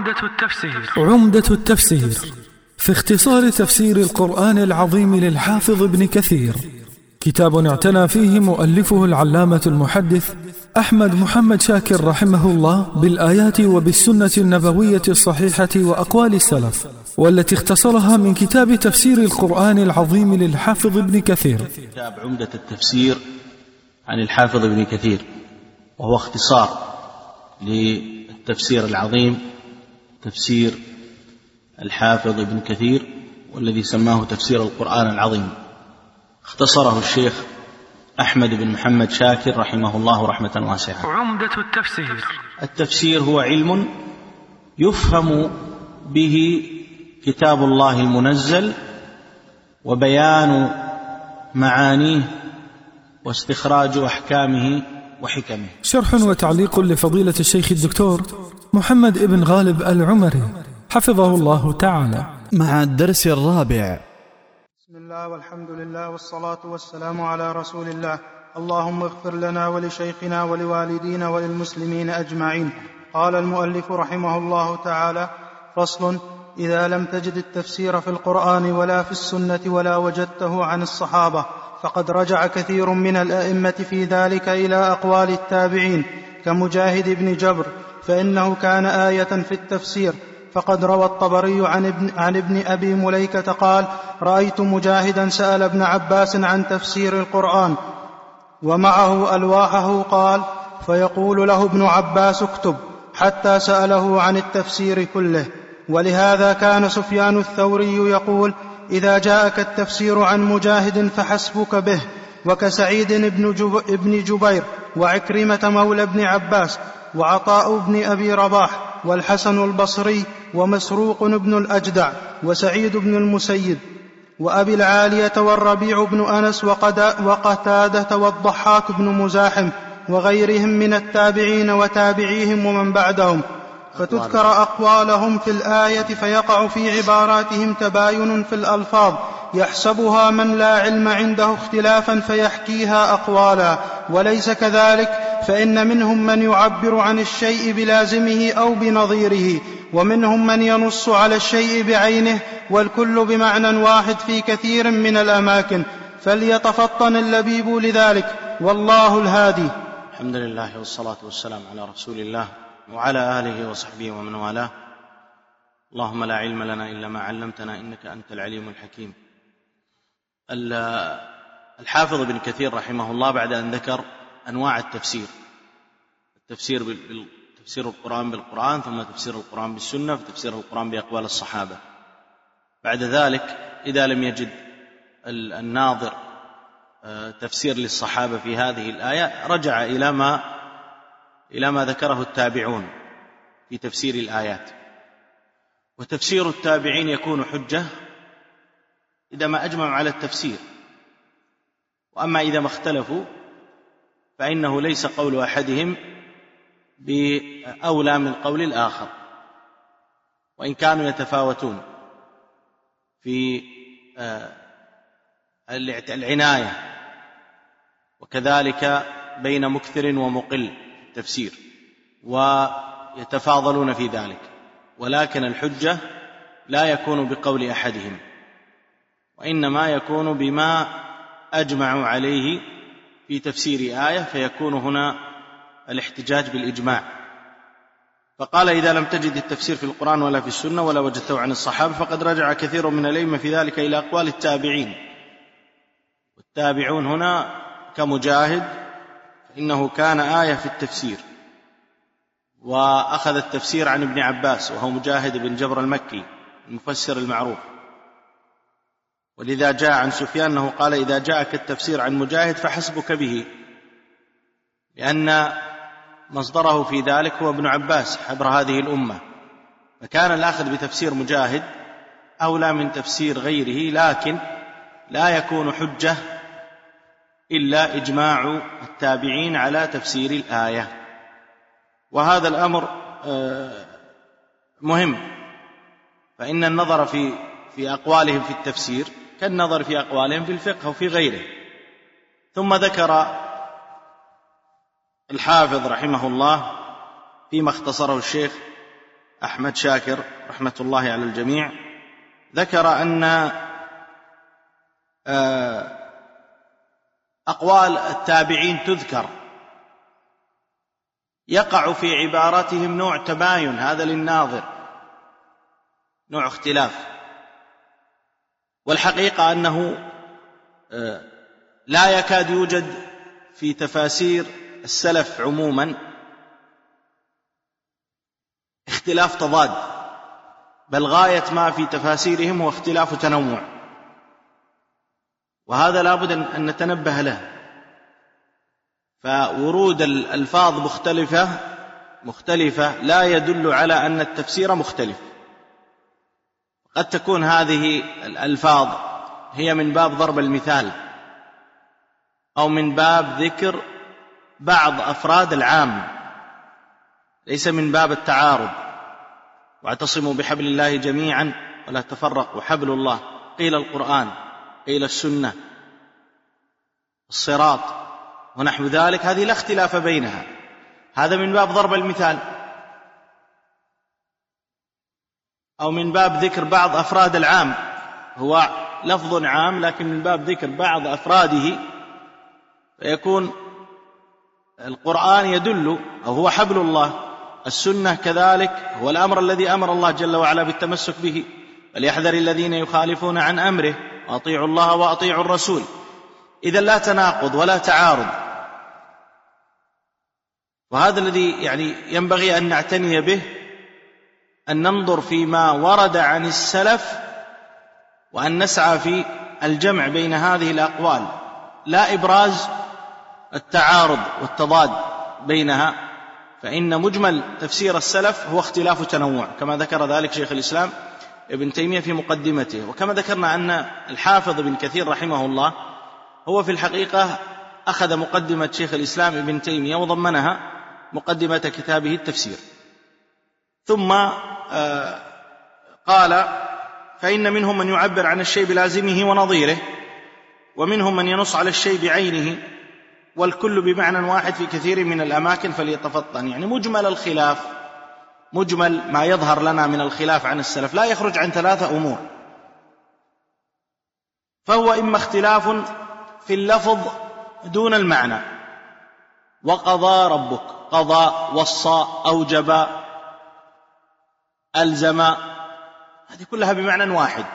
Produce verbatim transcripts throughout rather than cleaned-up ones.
عمدة التفسير عمدة التفسير في اختصار تفسير القرآن العظيم للحافظ ابن كثير، كتاب اعتنى فيه مؤلفه العلامة المحدث أحمد محمد شاكر رحمه الله بالآيات وبالسنة النبوية الصحيحة وأقوال السلف، والتي اختصرها من كتاب تفسير القرآن العظيم للحافظ ابن كثير. كتاب عمدة التفسير عن الحافظ ابن كثير، وهو اختصار للتفسير العظيم تفسير الحافظ ابن كثير، والذي سماه تفسير القرآن العظيم. اختصره الشيخ أحمد بن محمد شاكر رحمه الله رحمة واسعة. عمدة التفسير التفسير هو علم يفهم به كتاب الله المنزل وبيان معانيه واستخراج أحكامه وحكمه. شرح وتعليق لفضيلة الشيخ الدكتور محمد ابن غالب العمري حفظه الله تعالى، مع الدرس الرابع. بسم الله والحمد لله والصلاة والسلام على رسول الله. اللهم اغفر لنا ولشيخنا ولوالدينا وللمسلمين أجمعين. قال المؤلف رحمه الله تعالى: فصل: إذا لم تجد التفسير في القرآن ولا في السنة ولا وجدته عن الصحابة، فقد رجع كثير من الأئمة في ذلك إلى أقوال التابعين كمجاهد بن جبر، فإنه كان آية في التفسير. فقد روى الطبري عن ابن, عن ابن أبي مليكة قال: رأيت مجاهدا سأل ابن عباس عن تفسير القرآن ومعه ألواحه، قال: فيقول له ابن عباس: اكتب، حتى سأله عن التفسير كله. ولهذا كان سفيان الثوري يقول: إذا جاءك التفسير عن مجاهد فحسبك به. وكسعيد بن جبير وعكرمة مولى ابن عباس وعطاء بن أبي رباح والحسن البصري ومسروق بن الأجدع وسعيد بن المسيب وأبي العالية والربيع بن أنس وقتادة والضحاك بن مزاحم وغيرهم من التابعين وتابعيهم ومن بعدهم، فتذكر أقوالهم في الآية، فيقع في عباراتهم تباين في الألفاظ يحسبها من لا علم عنده اختلافا فيحكيها أقوالا، وليس كذلك، فإن منهم من يعبر عن الشيء بلازمه أو بنظيره، ومنهم من ينص على الشيء بعينه، والكل بمعنى واحد في كثير من الأماكن، فليتفطن اللبيب لذلك، والله الهادي. الحمد لله والصلاة والسلام على رسول الله وعلى آله وصحبه ومن والاه. اللهم لا علم لنا إلا ما علمتنا إنك أنت العليم الحكيم. الحافظ ابن كثير رحمه الله بعد أن ذكر أنواع التفسير، التفسير تفسير القرآن بالقرآن، ثم تفسير القرآن بالسنة، وتفسير القرآن بأقوال الصحابة، بعد ذلك إذا لم يجد الناظر تفسير للصحابة في هذه الآية رجع إلى ما إلى ما ذكره التابعون في تفسير الآيات. وتفسير التابعين يكون حجة إذا ما أجمعوا على التفسير، وأما إذا ما اختلفوا فإنه ليس قول أحدهم بأولى من قول الآخر، وإن كانوا يتفاوتون في العناية، وكذلك بين مكثر ومقل التفسير، ويتفاضلون في ذلك، ولكن الحجة لا يكون بقول أحدهم، وإنما يكون بما أجمعوا عليه في تفسير آية، فيكون هنا الاحتجاج بالإجماع. فقال: إذا لم تجد التفسير في القرآن ولا في السنة ولا وجدته عن الصحابة، فقد رجع كثير من الأئمة في ذلك إلى أقوال التابعين. والتابعون هنا كمجاهد، إنه كان آية في التفسير، وأخذ التفسير عن ابن عباس، وهو مجاهد بن جبر المكي المفسر المعروف. ولذا جاء عن سفيان أنه قال: إذا جاءك التفسير عن مجاهد فحسبك به، لأن مصدره في ذلك هو ابن عباس حبر هذه الأمة، فكان الأخذ بتفسير مجاهد أولى من تفسير غيره، لكن لا يكون حجة إلا إجماع التابعين على تفسير الآية. وهذا الأمر مهم، فإن النظر في في أقوالهم في التفسير كالنظر في أقوالهم في الفقه وفي غيره. ثم ذكر الحافظ رحمه الله فيما اختصره الشيخ أحمد شاكر رحمة الله على الجميع ذكر أن أقوال التابعين تذكر، يقع في عباراتهم نوع تباين، هذا للناظر نوع اختلاف، والحقيقة أنه لا يكاد يوجد في تفاسير السلف عموما اختلاف تضاد، بل غاية ما في تفاسيرهم هو اختلاف تنوع، وهذا لابد أن نتنبه له. فورود الألفاظ مختلفة مختلفة لا يدل على أن التفسير مختلف. قد تكون هذه الألفاظ هي من باب ضرب المثال أو من باب ذكر بعض أفراد العام، ليس من باب التعارض. واعتصموا بحبل الله جميعا ولا تفرقوا، وحبل الله قيل القرآن قيل السنة الصراط ونحو ذلك، هذه لا اختلاف بينها، هذا من باب ضرب المثال أو من باب ذكر بعض أفراد العام، هو لفظ عام لكن من باب ذكر بعض أفراده، فيكون القرآن يدل أو هو حبل الله، السنة كذلك هو الأمر الذي أمر الله جل وعلا بالتمسك به، فليحذر الذين يخالفون عن أمره وأطيعوا الله وأطيعوا الرسول. إذا لا تناقض ولا تعارض، وهذا الذي يعني ينبغي أن نعتني به، أن ننظر فيما ورد عن السلف وأن نسعى في الجمع بين هذه الأقوال، لا إبراز التعارض والتضاد بينها، فإن مجمل تفسير السلف هو اختلاف تنوع كما ذكر ذلك شيخ الإسلام ابن تيمية في مقدمته. وكما ذكرنا أن الحافظ ابن كثير رحمه الله هو في الحقيقة أخذ مقدمة شيخ الإسلام ابن تيمية وضمنها مقدمة كتابه التفسير، ثم قال فإن منهم من يعبر عن الشيء بلازمه ونظيره، ومنهم من ينص على الشيء بعينه، والكل بمعنى واحد في كثير من الأماكن فليتفطن. يعني مجمل الخلاف، مجمل ما يظهر لنا من الخلاف عن السلف لا يخرج عن ثلاثة أمور، فهو إما اختلاف في اللفظ دون المعنى، وقضى ربك، قضى، وصى، أوجب، ألزم، هذه كلها بمعنى واحد.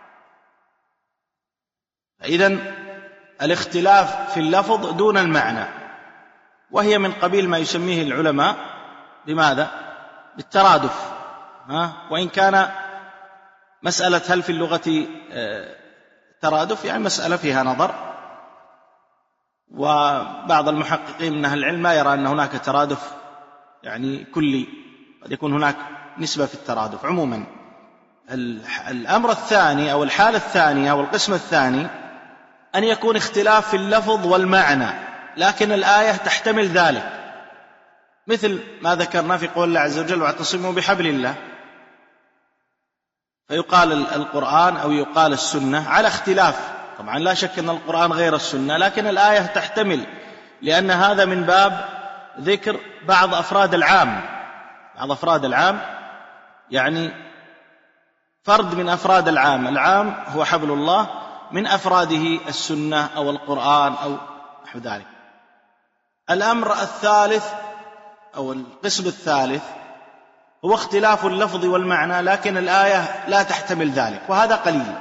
إذن الاختلاف في اللفظ دون المعنى، وهي من قبيل ما يسميه العلماء بماذا؟ بالترادف، ها؟ وإن كان مسألة هل في اللغة ترادف يعني مسألة فيها نظر، وبعض المحققين من أهل العلم لا يرى أن هناك ترادف يعني كلي، قد يكون هناك نسبة في الترادف. عموما الأمر الثاني أو الحالة الثانية أو القسم الثاني أن يكون اختلاف في اللفظ والمعنى لكن الآية تحتمل ذلك، مثل ما ذكرنا في قول الله عز وجل واعتصموا بحبل الله، فيقال القرآن أو يقال السنة على اختلاف. طبعا لا شك أن القرآن غير السنة، لكن الآية تحتمل، لأن هذا من باب ذكر بعض أفراد العام، بعض أفراد العام يعني فرد من أفراد العام، العام هو حبل الله، من أفراده السنة أو القرآن أو نحو ذلك. الأمر الثالث أو القسم الثالث هو اختلاف اللفظ والمعنى لكن الآية لا تحتمل ذلك، وهذا قليل.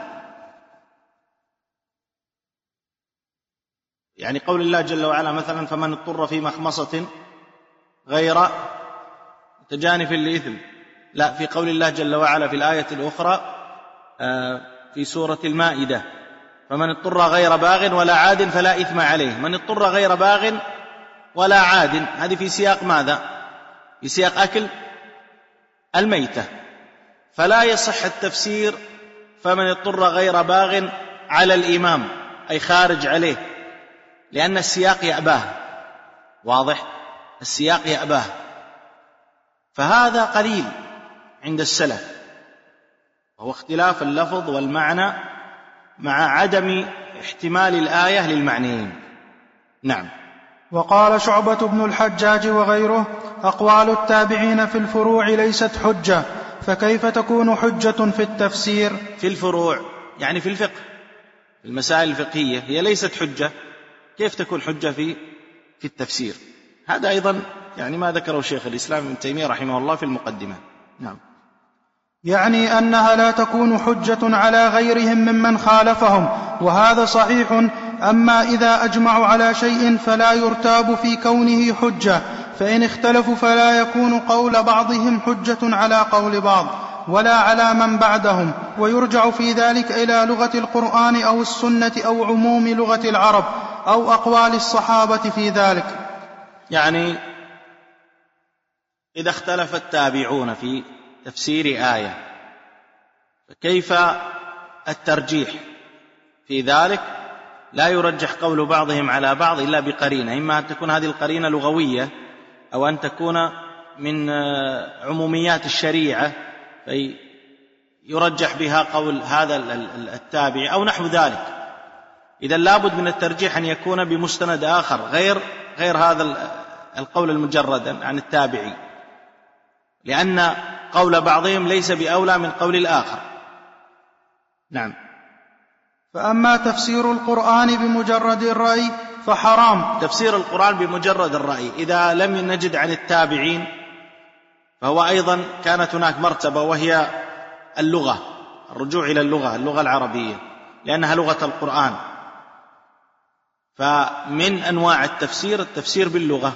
يعني قول الله جل وعلا مثلا فمن اضطر في مخمصة غير متجانف لإثم، لا، في قول الله جل وعلا في الآية الأخرى في سورة المائدة فمن اضطر غير باغ ولا عاد فلا إثم عليه. من اضطر غير باغ ولا عاد، هذه في سياق ماذا؟ في سياق أكل الميتة، فلا يصح التفسير فمن اضطر غير باغ على الإمام أي خارج عليه، لأن السياق يأباه، واضح؟ السياق يأباه، فهذا قليل عند السلف، وهو اختلاف اللفظ والمعنى مع عدم احتمال الآية للمعنيين. نعم. وقال شعبة بن الحجاج وغيره: أقوال التابعين في الفروع ليست حجة، فكيف تكون حجة في التفسير؟ في الفروع يعني في الفقه، في المسائل الفقهية هي ليست حجة، كيف تكون حجة في في التفسير؟ هذا أيضا يعني ما ذكره شيخ الإسلام ابن تيمية رحمه الله في المقدمة. نعم. يعني أنها لا تكون حجة على غيرهم ممن خالفهم، وهذا صحيح. أما إذا أجمعوا على شيء فلا يرتاب في كونه حجة، فإن اختلفوا فلا يكون قول بعضهم حجة على قول بعض ولا على من بعدهم، ويرجع في ذلك إلى لغة القرآن أو السنة أو عموم لغة العرب أو أقوال الصحابة في ذلك. يعني إذا اختلف التابعون في تفسير آية فكيف الترجيح في ذلك؟ لا يرجح قول بعضهم على بعض إلا بقرينة، إما أن تكون هذه القرينة لغوية أو أن تكون من عموميات الشريعة فيرجح بها قول هذا التابع أو نحو ذلك. إذا لابد من الترجيح أن يكون بمستند آخر غير غير هذا القول المجرد عن التابعي، لأن قول بعضهم ليس بأولى من قول الآخر. نعم. فأما تفسير القرآن بمجرد الرأي فحرام. تفسير القرآن بمجرد الرأي إذا لم نجد عن التابعين فهو أيضا كانت هناك مرتبة، وهي اللغة، الرجوع إلى اللغة اللغة العربية لأنها لغة القرآن. فمن أنواع التفسير التفسير باللغة،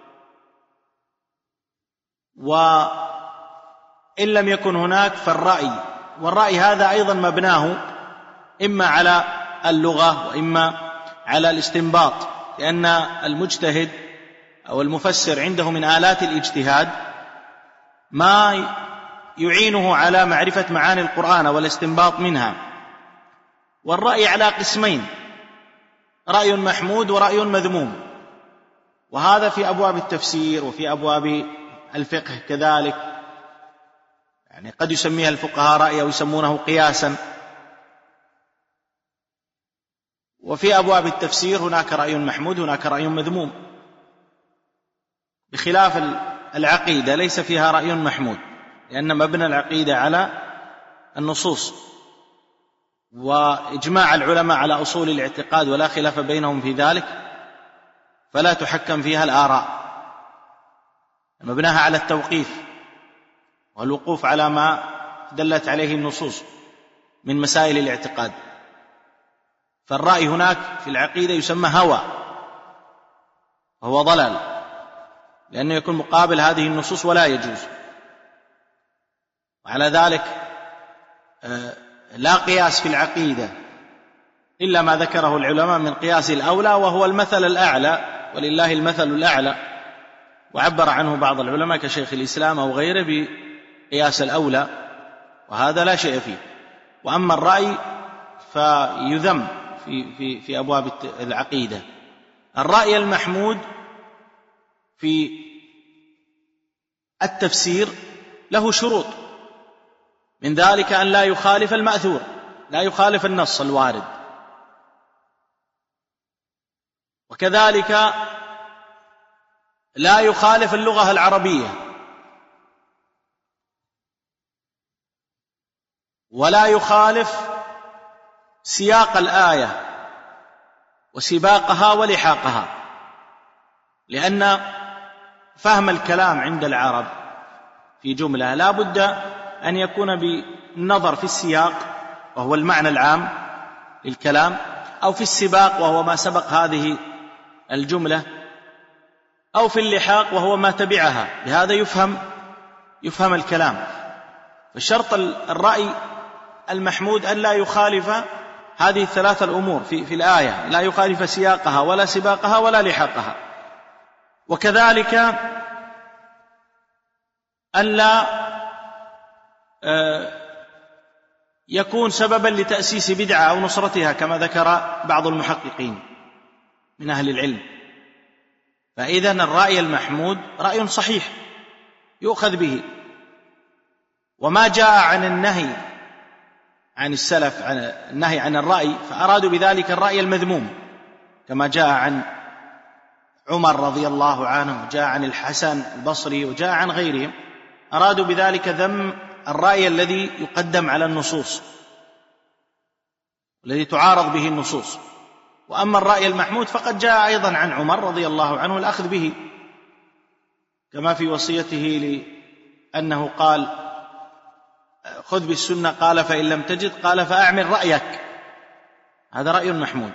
وإن لم يكن هناك فالرأي، والرأي هذا أيضا مبناه إما على اللغة وإما على الاستنباط، لأن المجتهد أو المفسر عنده من آلات الاجتهاد ما يعينه على معرفة معاني القرآن والاستنباط منها. والرأي على قسمين: رأي محمود ورأي مذموم، وهذا في أبواب التفسير وفي أبواب الفقه كذلك، يعني قد يسميها الفقهاء رأي أو يسمونه قياسا. وفي أبواب التفسير هناك رأي محمود هناك رأي مذموم، بخلاف العقيدة ليس فيها رأي محمود، لأن مبنى العقيدة على النصوص وإجماع العلماء على أصول الاعتقاد ولا خلاف بينهم في ذلك، فلا تحكم فيها الآراء، مبناها على التوقيف والوقوف على ما دلت عليه النصوص من مسائل الاعتقاد. فالرأي هناك في العقيدة يسمى هوى، وهو ضلال، لأنه يكون مقابل هذه النصوص ولا يجوز. وعلى ذلك لا قياس في العقيدة إلا ما ذكره العلماء من قياس الأولى، وهو المثل الأعلى، ولله المثل الأعلى، وعبر عنه بعض العلماء كشيخ الإسلام أو غيره بقياس الأولى، وهذا لا شيء فيه. وأما الرأي فيذم في, في, في أبواب العقيدة. الرأي المحمود في التفسير له شروط، من ذلك أن لا يخالف المأثور، لا يخالف النص الوارد، وكذلك لا يخالف اللغة العربية، ولا يخالف سياق الآية وسباقها ولحاقها، لأن فهم الكلام عند العرب في جملة لا بد أن يكون بالنظر في السياق وهو المعنى العام للكلام، أو في السباق وهو ما سبق هذه الجملة، أو في اللحاق وهو ما تبعها، بهذا يفهم يفهم الكلام. فالشرط الرأي المحمود أن لا يخالف هذه الثلاثة الأمور في, في الآية، لا يخالف سياقها ولا سباقها ولا لحاقها. وكذلك أن لا يكون سببا لتأسيس بدعة أو نصرتها كما ذكر بعض المحققين من أهل العلم. فإذن الرأي المحمود رأي صحيح يؤخذ به، وما جاء عن النهي عن السلف عن النهي عن الرأي فأرادوا بذلك الرأي المذموم، كما جاء عن عمر رضي الله عنه، جاء عن الحسن البصري، وجاء عن غيرهم، أرادوا بذلك ذم الرأي الذي يقدم على النصوص، الذي تعارض به النصوص. وأما الرأي المحمود فقد جاء أيضا عن عمر رضي الله عنه الأخذ به، كما في وصيته لأنه قال: خذ بالسنة، قال: فإن لم تجد، قال: فأعمل رأيك. هذا رأي محمود.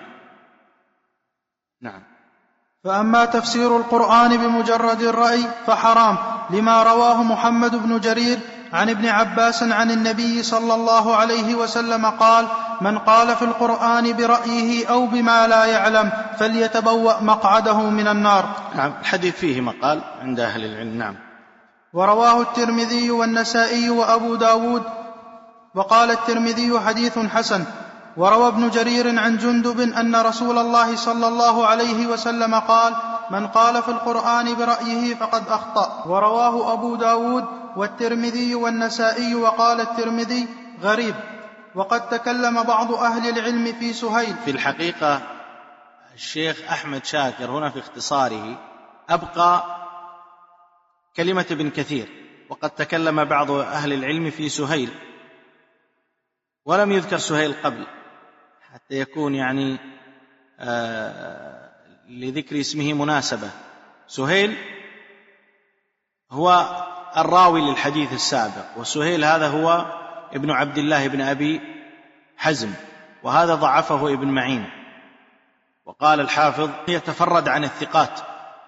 نعم. فأما تفسير القرآن بمجرد الرأي فحرام، لما رواه محمد بن جرير عن ابن عباس عن النبي صلى الله عليه وسلم قال: من قال في القرآن برأيه أو بما لا يعلم فليتبوأ مقعده من النار. نعم، الحديث فيه مقال عند أهل العلم. نعم. ورواه الترمذي والنسائي وأبو داود، وقال الترمذي: حديث حسن. وروى ابن جرير عن جندب أن رسول الله صلى الله عليه وسلم قال: من قال في القرآن برأيه فقد أخطأ. ورواه أبو داود والترمذي والنسائي، وقال الترمذي: غريب. وقد تكلم بعض أهل العلم في سهيل. في الحقيقة الشيخ أحمد شاكر هنا في اختصاره أبقى كلمة ابن كثير، وقد تكلم بعض أهل العلم في سهيل، ولم يذكر سهيل قبل، حتى يكون يعني آه لذكر اسمه مناسبة. سهيل هو الراوي للحديث السابق، وسهيل هذا هو ابن عبد الله بن أبي حزم، وهذا ضعفه ابن معين. وقال الحافظ: يتفرد عن الثقات،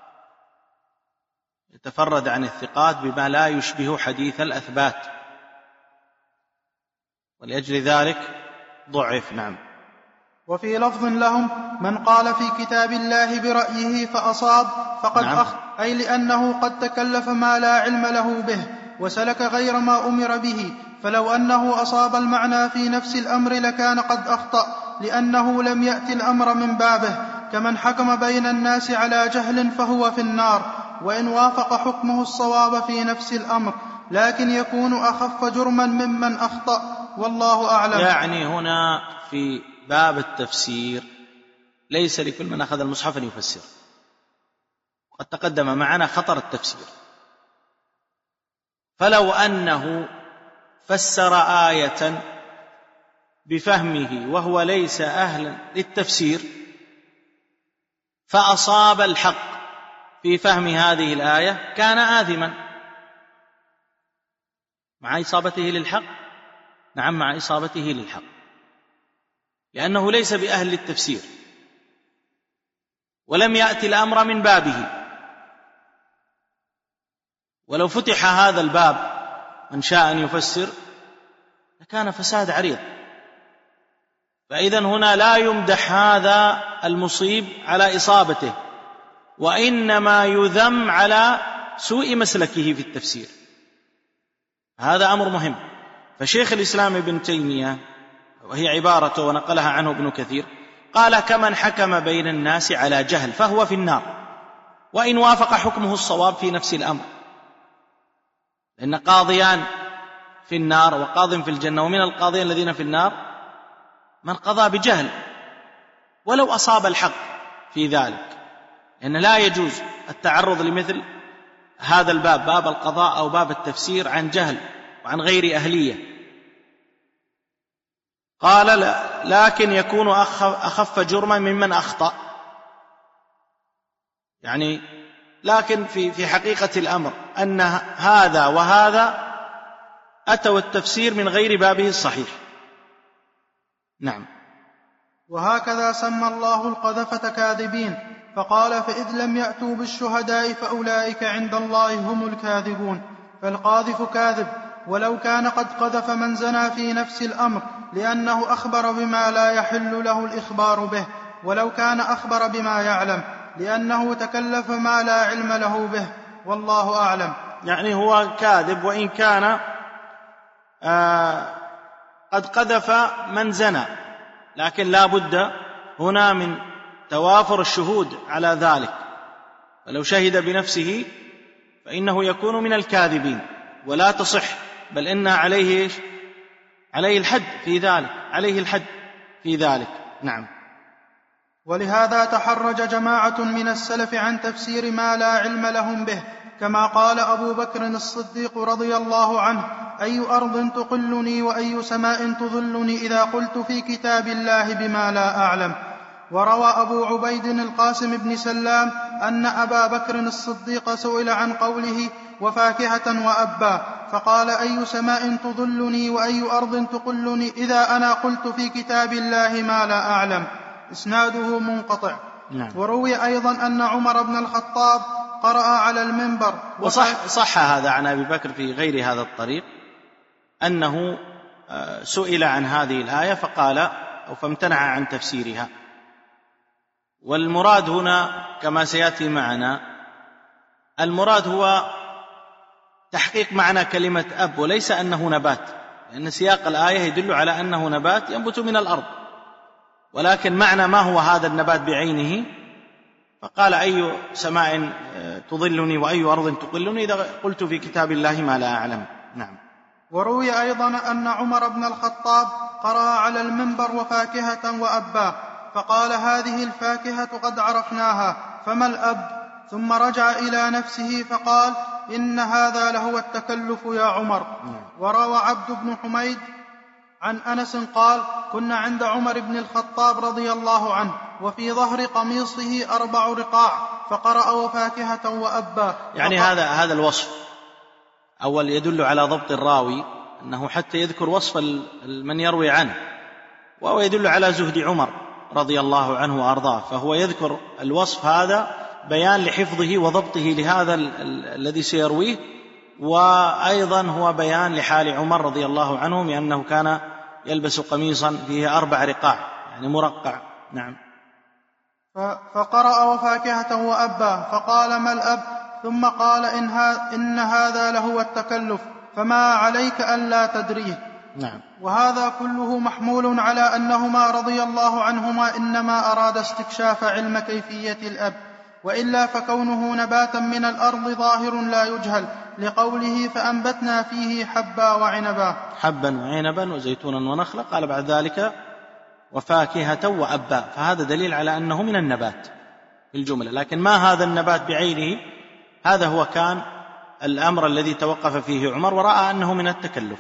يتفرد عن الثقات بما لا يشبه حديث الأثبات، ولأجل ذلك ضعف. نعم. وفي لفظ لهم: من قال في كتاب الله برأيه فأصاب فقد نعم. أخطأ، أي لأنه قد تكلف ما لا علم له به وسلك غير ما أمر به، فلو أنه أصاب المعنى في نفس الأمر لكان قد أخطأ، لأنه لم يأتي الأمر من بابه. كمن حكم بين الناس على جهل فهو في النار، وإن وافق حكمه الصواب في نفس الأمر، لكن يكون أخف جرما ممن أخطأ، والله أعلم. يعني هنا في باب التفسير ليس لكل من أخذ المصحف أن يفسر، وقد تقدم معنا خطر التفسير. فلو أنه فسر آية بفهمه وهو ليس أهلا للتفسير فأصاب الحق في فهم هذه الآية كان آثما مع إصابته للحق. نعم، مع إصابته للحق، لأنه ليس بأهل للتفسير ولم يأتي الأمر من بابه. ولو فتح هذا الباب من شاء أن يفسر لكان فساد عريض. فإذن هنا لا يمدح هذا المصيب على إصابته، وإنما يذم على سوء مسلكه في التفسير. هذا أمر مهم. فشيخ الإسلام ابن تيمية، وهي عبارته ونقلها عنه ابن كثير، قال: كمن حكم بين الناس على جهل فهو في النار، وإن وافق حكمه الصواب في نفس الأمر. لأن قاضيان في النار وقاض في الجنة، ومن القاضين الذين في النار من قضى بجهل ولو أصاب الحق في ذلك، لأن لا يجوز التعرض لمثل هذا الباب، باب القضاء أو باب التفسير، عن جهل وعن غير أهلية. قال: لا، لكن يكون أخف جرما ممن أخطأ. يعني لكن في في حقيقة الأمر أن هذا وهذا أتوا التفسير من غير بابه الصحيح. نعم. وهكذا سمى الله القذفة كاذبين، فقال: فإذ لم يأتوا بالشهداء فأولئك عند الله هم الكاذبون. فالقاذف كاذب ولو كان قد قذف من زنى في نفس الأمر، لأنه أخبر بما لا يحل له الإخبار به، ولو كان أخبر بما يعلم، لأنه تكلف ما لا علم له به، والله أعلم. يعني هو كاذب وإن كان آه قد قذف من زنى، لكن لا بد هنا من توافر الشهود على ذلك، ولو شهد بنفسه فإنه يكون من الكاذبين ولا تصح، بل إن عليه عليه الحد في ذلك، عليه الحد في ذلك. نعم. ولهذا تحرج جماعة من السلف عن تفسير ما لا علم لهم به، كما قال أبو بكر الصديق رضي الله عنه: أي أرض تقلني وأي سماء تظلني إذا قلت في كتاب الله بما لا أعلم. وروى أبو عبيد القاسم بن سلام أن أبا بكر الصديق سئل عن قوله وفاكهة وأبا، فقال: أي سماء تظلني وأي أرض تقلني إذا أنا قلت في كتاب الله ما لا أعلم. إسناده منقطع. نعم. وروي أيضا أن عمر بن الخطاب قرأ على المنبر، وصح صح هذا عن أبي بكر في غير هذا الطريق، أنه سئل عن هذه الآية فقال أو فامتنع عن تفسيرها. والمراد هنا كما سيأتي معنا، المراد هو تحقيق معنى كلمة أب، وليس أنه نبات، لأن سياق الآية يدل على أنه نبات ينبت من الأرض، ولكن معنى ما هو هذا النبات بعينه، فقال: أي سماء تظلني وأي أرض تقلني إذا قلت في كتاب الله ما لا أعلم. نعم. وروي أيضا أن عمر بن الخطاب قرأ على المنبر وفاكهة وأبا، فقال: هذه الفاكهة قد عرفناها، فما الأب؟ ثم رجع إلى نفسه فقال: إن هذا لهو التكلف يا عمر. وروى عبد بن حميد عن أنس قال: كنا عند عمر بن الخطاب رضي الله عنه وفي ظهر قميصه أربع رقاع، فقرأ وفاكهة وأبا. يعني هذا هذا الوصف أول يدل على ضبط الراوي، أنه حتى يذكر وصف من يروي عنه، وهو يدل على زهد عمر رضي الله عنه وأرضاه، فهو يذكر الوصف هذا بيان لحفظه وضبطه لهذا الذي سيرويه، وأيضا هو بيان لحال عمر رضي الله عنه بأنه كان يلبس قميصا فيه أربع رقاع، يعني مرقع. نعم. فقرأ وفاكهة وأبا، فقال: ما الأب؟ ثم قال: إن, إن هذا لهو التكلف، فما عليك ألا تدريه. نعم. وهذا كله محمول على أنهما رضي الله عنهما إنما أراد استكشاف علم كيفية الأب، وإلا فكونه نباتا من الأرض ظاهر لا يجهل، لقوله: فأنبتنا فيه حبا وعنبا. حبا وعنبا وزيتونا ونخلا، قال بعد ذلك وفاكهة وأبا، فهذا دليل على أنه من النبات في الجملة، لكن ما هذا النبات بعينه، هذا هو كان الأمر الذي توقف فيه عمر ورأى أنه من التكلف.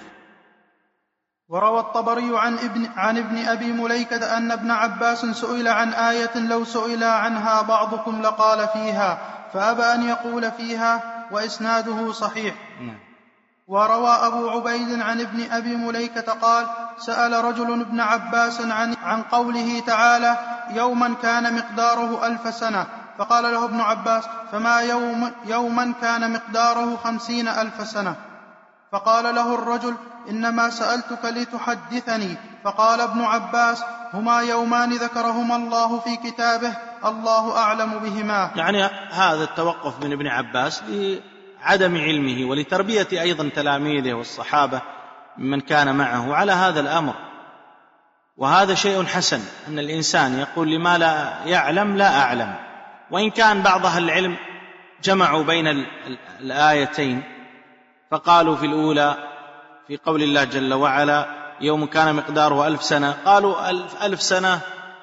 وروى الطبري عن ابن, عن ابن أبي مليكة أن ابن عباس سئل عن آية لو سئل عنها بعضكم لقال فيها، فأبى أن يقول فيها، وإسناده صحيح. وروى أبو عبيد عن ابن أبي مليكة قال: سأل رجل ابن عباس عن, عن قوله تعالى: يوما كان مقداره ألف سنة، فقال له ابن عباس: فما يوم يوما كان مقداره خمسين ألف سنة؟ فقال له الرجل: إنما سألتك لتحدثني. فقال ابن عباس: هما يومان ذكرهما الله في كتابه، الله أعلم بهما. يعني هذا التوقف من ابن عباس لعدم علمه ولتربية أيضا تلاميذه والصحابة من كان معه على هذا الأمر، وهذا شيء حسن، أن الإنسان يقول لما لا يعلم لا أعلم. وإن كان بعض أهل العلم جمعوا بين الآيتين، فقالوا في الأولى في قول الله جل وعلا: يوم كان مقداره ألف سنة، قالوا ألف, ألف سنة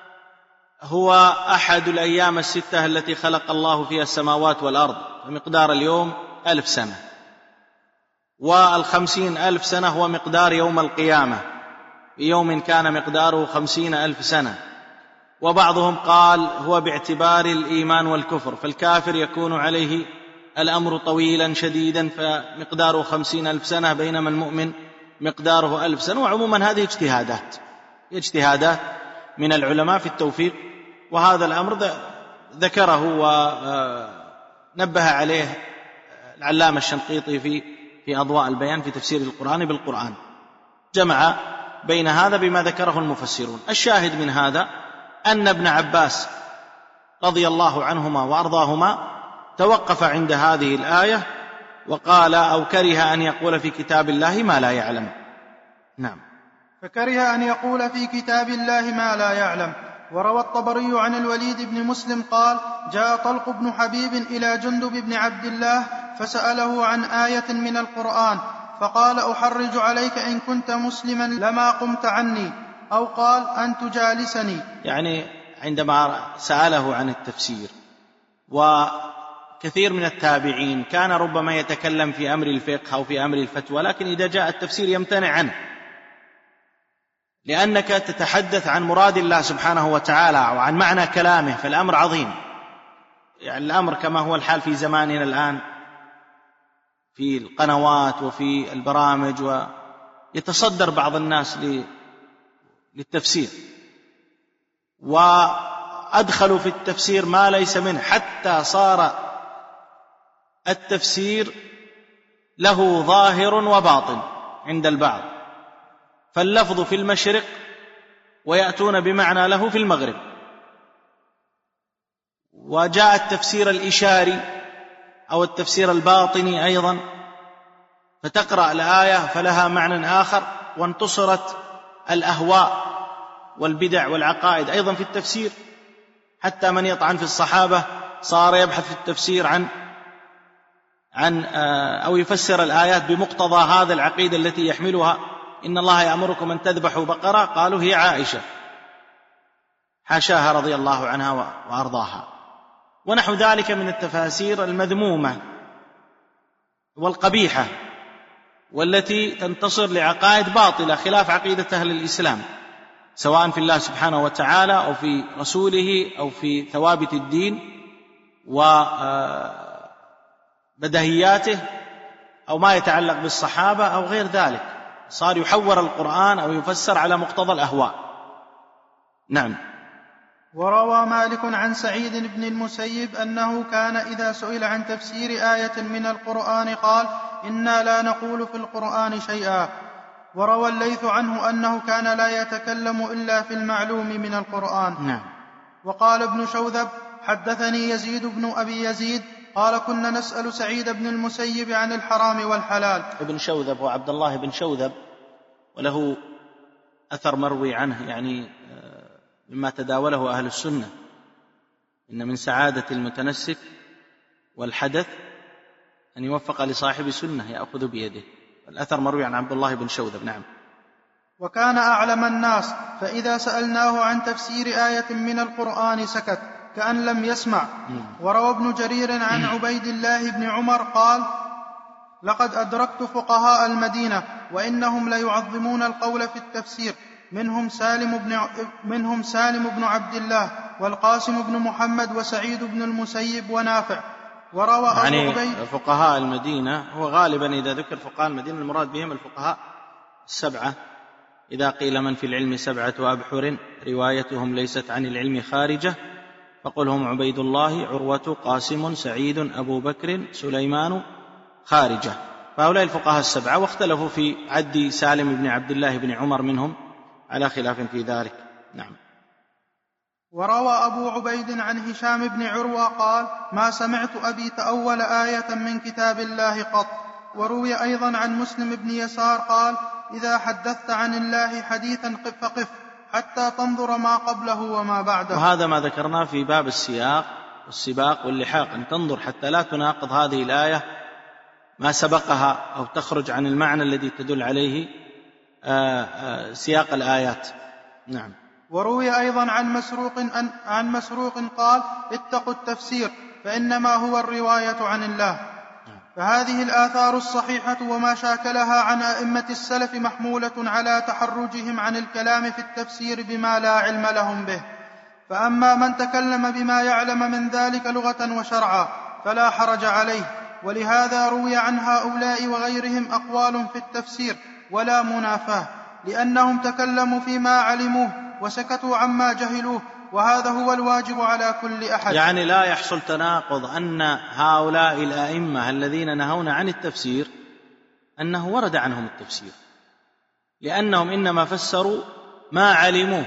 هو أحد الأيام الستة التي خلق الله فيها السماوات والأرض، فمقدار اليوم ألف سنة، والخمسين ألف سنة هو مقدار يوم القيامة، يوم كان مقداره خمسين ألف سنة. وبعضهم قال هو باعتبار الإيمان والكفر، فالكافر يكون عليه الأمر طويلا شديدا فمقداره خمسين ألف سنة، بينما المؤمن مقداره ألف سنة. وعموما هذه اجتهادات اجتهادات من العلماء في التوفيق، وهذا الأمر ذكره ونبه عليه العلامة الشنقيطي في في أضواء البيان في تفسير القرآن بالقرآن، جمع بين هذا بما ذكره المفسرون. الشاهد من هذا أن ابن عباس رضي الله عنهما وأرضاهما توقف عند هذه الآية وقال أو كره أن يقول في كتاب الله ما لا يعلم. نعم. فكره أن يقول في كتاب الله ما لا يعلم. وروى الطبري عن الوليد بن مسلم قال: جاء طلق بن حبيب إلى جندب بن عبد الله فسأله عن آية من القرآن، فقال: أحرج عليك إن كنت مسلما لما قمت عني، أو قال: أن تجالسني. يعني عندما سأله عن التفسير. وكثير من التابعين كان ربما يتكلم في أمر الفقه أو في أمر الفتوى، لكن إذا جاء التفسير يمتنع عنه، لأنك تتحدث عن مراد الله سبحانه وتعالى وعن معنى كلامه، فالأمر عظيم. يعني الأمر كما هو الحال في زماننا الآن في القنوات وفي البرامج، ويتصدر بعض الناس للتفسير وأدخلوا في التفسير ما ليس منه، حتى صار التفسير له ظاهر وباطن عند البعض، فاللفظ في المشرق ويأتون بمعنى له في المغرب. وجاء التفسير الإشاري أو التفسير الباطني أيضا، فتقرأ الآية فلها معنى آخر، وانتصرت الأهواء والبدع والعقائد أيضا في التفسير، حتى من يطعن في الصحابة صار يبحث في التفسير عن عن أو يفسر الآيات بمقتضى هذا العقيدة التي يحملها. إن الله يأمركم أن تذبحوا بقرة، قالوا هي عائشة، حاشاها رضي الله عنها وأرضاها. ونحو ذلك من التفاسير المذمومة والقبيحة، والتي تنتصر لعقائد باطلة خلاف عقيدة أهل الإسلام، سواء في الله سبحانه وتعالى أو في رسوله أو في ثوابت الدين وبدهياته أو ما يتعلق بالصحابة أو غير ذلك. صار يحور القرآن أو يفسر على مقتضى الأهواء. نعم. وروى مالك عن سعيد بن المسيب أنه كان إذا سئل عن تفسير آية من القرآن قال: إنا لا نقول في القرآن شيئا. وروى الليث عنه أنه كان لا يتكلم إلا في المعلوم من القرآن. نعم. وقال ابن شوذب: حدثني يزيد بن أبي يزيد قال: كنا نسأل سعيد بن المسيب عن الحرام والحلال. ابن شوذب هو عبد الله بن شوذب، وله أثر مروي عنه، يعني مما تداوله أهل السنة، إن من سعادة المتنسك والحدث أن يوفق لصاحب سنة يأخذ بيده. الأثر مروي عن عبد الله بن شوذب. نعم. وكان أعلم الناس، فإذا سألناه عن تفسير آية من القرآن سكت كأن لم يسمع. وروى ابن جرير عن عبيد الله بن عمر قال: لقد أدركت فقهاء المدينة وإنهم ليعظمون القول في التفسير، منهم سالم بن, منهم سالم بن عبد الله والقاسم بن محمد وسعيد بن المسيب ونافع. وروى يعني أبو عبيد فقهاء المدينة، هو غالبا إذا ذكر فقهاء المدينة المراد بهم الفقهاء السبعة. إذا قيل من في العلم سبعة أبحر روايتهم ليست عن العلم خارجة، فقل هم عبيد الله، عروة، قاسم، سعيد، أبو بكر، سليمان، خارجة. فهؤلاء الفقهاء السبعة، واختلفوا في عد سالم بن عبد الله بن عمر منهم على خلاف في ذلك. نعم. وروى أبو عبيد عن هشام بن عروة قال: ما سمعت أبي تأول آية من كتاب الله قط. وروي أيضا عن مسلم بن يسار قال: إذا حدثت عن الله حديثا فقف حتى تنظر ما قبله وما بعده. وهذا ما ذكرناه في باب السياق والسباق واللحاق، أن تنظر حتى لا تناقض هذه الآية ما سبقها أو تخرج عن المعنى الذي تدل عليه آآ آآ سياق الآيات. نعم. وروي أيضا عن مسروق, أن عن مسروق قال: اتقوا التفسير فإنما هو الرواية عن الله. فهذه الآثار الصحيحة وما شاكلها عن أئمة السلف محمولة على تحرجهم عن الكلام في التفسير بما لا علم لهم به. فأما من تكلم بما يعلم من ذلك لغة وشرعا فلا حرج عليه. ولهذا روي عن هؤلاء وغيرهم أقوال في التفسير ولا منافاة، لأنهم تكلموا فيما علموه وسكتوا عما جهلوه، وهذا هو الواجب على كل أحد. يعني لا يحصل تناقض أن هؤلاء الأئمة الذين نهون عن التفسير أنه ورد عنهم التفسير، لأنهم إنما فسروا ما علموه،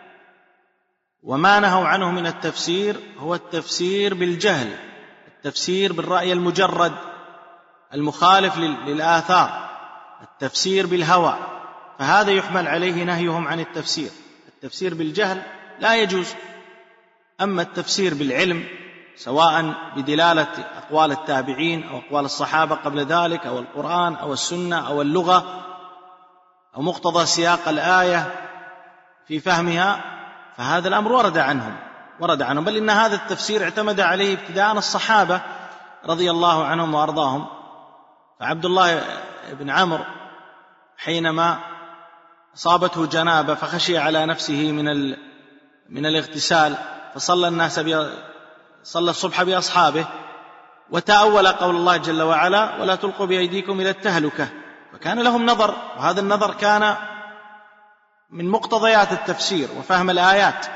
وما نهوا عنه من التفسير هو التفسير بالجهل، التفسير بالرأي المجرد المخالف للآثار، التفسير بالهوى، فهذا يحمل عليه نهيهم عن التفسير. التفسير بالجهل لا يجوز. أما التفسير بالعلم، سواء بدلالة أقوال التابعين أو أقوال الصحابة قبل ذلك أو القرآن أو السنة أو اللغة أو مقتضى سياق الآية في فهمها، فهذا الأمر ورد عنهم ورد عنهم بل إن هذا التفسير اعتمد عليه ابتداء الصحابة رضي الله عنهم وأرضاهم. فعبد الله بن عمرو حينما أصابته جنابة فخشي على نفسه من ال... من الاغتسال فصلى الناس بي... صلى الصبح بأصحابه وتأول قول الله جل وعلا ولا تلقوا بأيديكم إلى التهلكة، فكان لهم نظر، وهذا النظر كان من مقتضيات التفسير وفهم الآيات.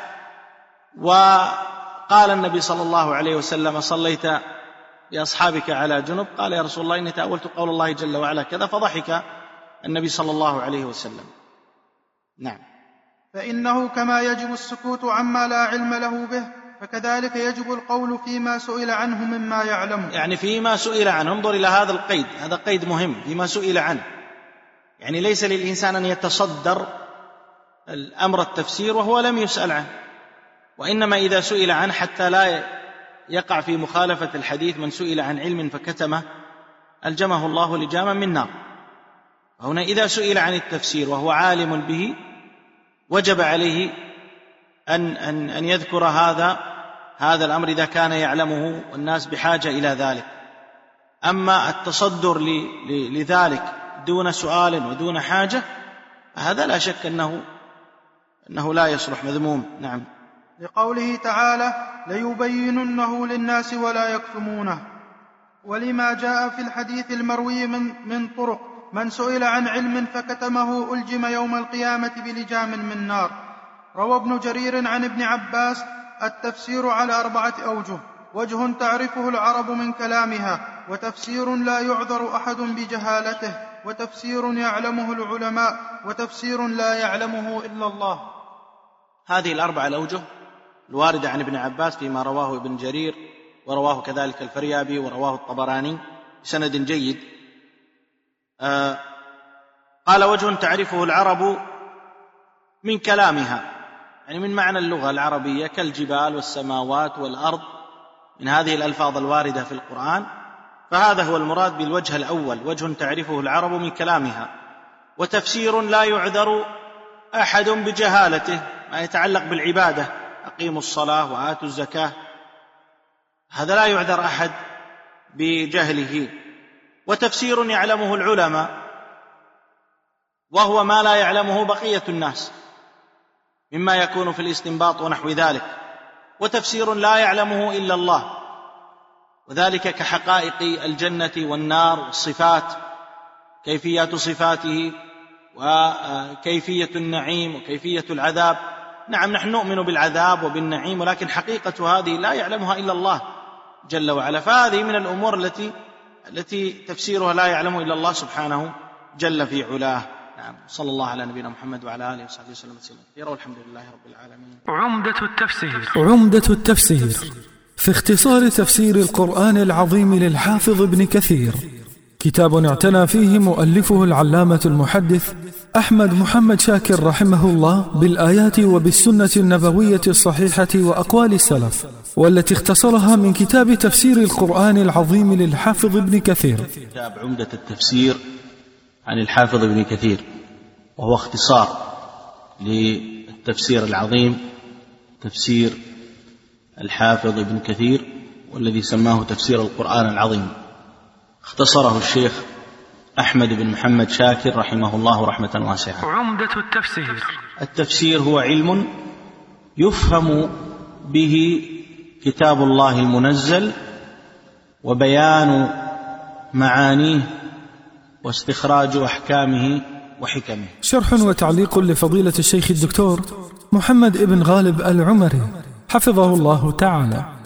وقال النبي صلى الله عليه وسلم صليت بأصحابك على جنب؟ قال يا رسول الله إني تأولت قول الله جل وعلا كذا، فضحك النبي صلى الله عليه وسلم. نعم. فإنه كما يجب السكوت عما لا علم له به فكذلك يجب القول فيما سئل عنه مما يعلم. يعني فيما سئل عنه، انظر إلى هذا القيد، هذا قيد مهم، فيما سئل عنه، يعني ليس للإنسان أن يتصدر الأمر التفسير وهو لم يسأل عنه، وإنما إذا سئل عنه حتى لا يقع في مخالفة الحديث من سئل عن علم فكتمه ألجمه الله لجاما من نار. هنا إذا سئل عن التفسير وهو عالم به وجب عليه أن, أن, أن يذكر هذا هذا الأمر إذا كان يعلمه والناس بحاجة إلى ذلك. أما التصدر لذلك دون سؤال ودون حاجة هذا لا شك أنه, أنه لا يصلح، مذموم. نعم. لقوله تعالى ليبيننه للناس ولا يكتمونه، ولما جاء في الحديث المروي من, من طرق من سئل عن علم فكتمه ألجم يوم القيامة بلجام من نار. روى ابن جرير عن ابن عباس التفسير على أربعة أوجه: وجه تعرفه العرب من كلامها، وتفسير لا يعذر أحد بجهالته، وتفسير يعلمه العلماء، وتفسير لا يعلمه إلا الله. هذه الأربعة الأوجه الواردة عن ابن عباس فيما رواه ابن جرير، ورواه كذلك الفريابي، ورواه الطبراني بسند جيد. آه قال وجه تعرفه العرب من كلامها، يعني من معنى اللغة العربية كالجبال والسماوات والأرض، من هذه الألفاظ الواردة في القرآن، فهذا هو المراد بالوجه الأول، وجه تعرفه العرب من كلامها. وتفسير لا يعذر أحد بجهالته، ما يتعلق بالعبادة، أقيموا الصلاة وآتوا الزكاة، هذا لا يعذر أحد بجهله. وتفسير يعلمه العلماء، وهو ما لا يعلمه بقية الناس مما يكون في الاستنباط ونحو ذلك. وتفسير لا يعلمه إلا الله، وذلك كحقائق الجنة والنار والصفات، كيفيات صفاته وكيفية النعيم وكيفية العذاب. نعم نحن نؤمن بالعذاب وبالنعيم، ولكن حقيقة هذه لا يعلمها إلا الله جل وعلا، فهذه من الأمور التي التي تفسيرها لا يعلم إلا الله سبحانه جل في علاه. نعم. صلى الله على نبينا محمد وعلى آله وصحبه وسلم تسليما كثيرا، والحمد لله رب العالمين. عمدة التفسير. عمدة التفسير في اختصار تفسير القرآن العظيم للحافظ ابن كثير، كتاب اعتنى فيه مؤلفه العلامة المحدث أحمد محمد شاكر رحمه الله بالآيات وبالسنة النبوية الصحيحة وأقوال السلف، والتي اختصرها من كتاب تفسير القرآن العظيم للحافظ ابن كثير. كتاب عمدة التفسير عن الحافظ ابن كثير، وهو اختصار للتفسير العظيم، تفسير الحافظ ابن كثير، والذي سماه تفسير القرآن العظيم. اختصره الشيخ أحمد بن محمد شاكر رحمه الله رحمة واسعة. عمدة التفسير. التفسير هو علم يفهم به كتاب الله المنزل، وبيان معانيه، واستخراج أحكامه وحكمه. شرح وتعليق لفضيلة الشيخ الدكتور محمد ابن غالب العمري حفظه الله تعالى.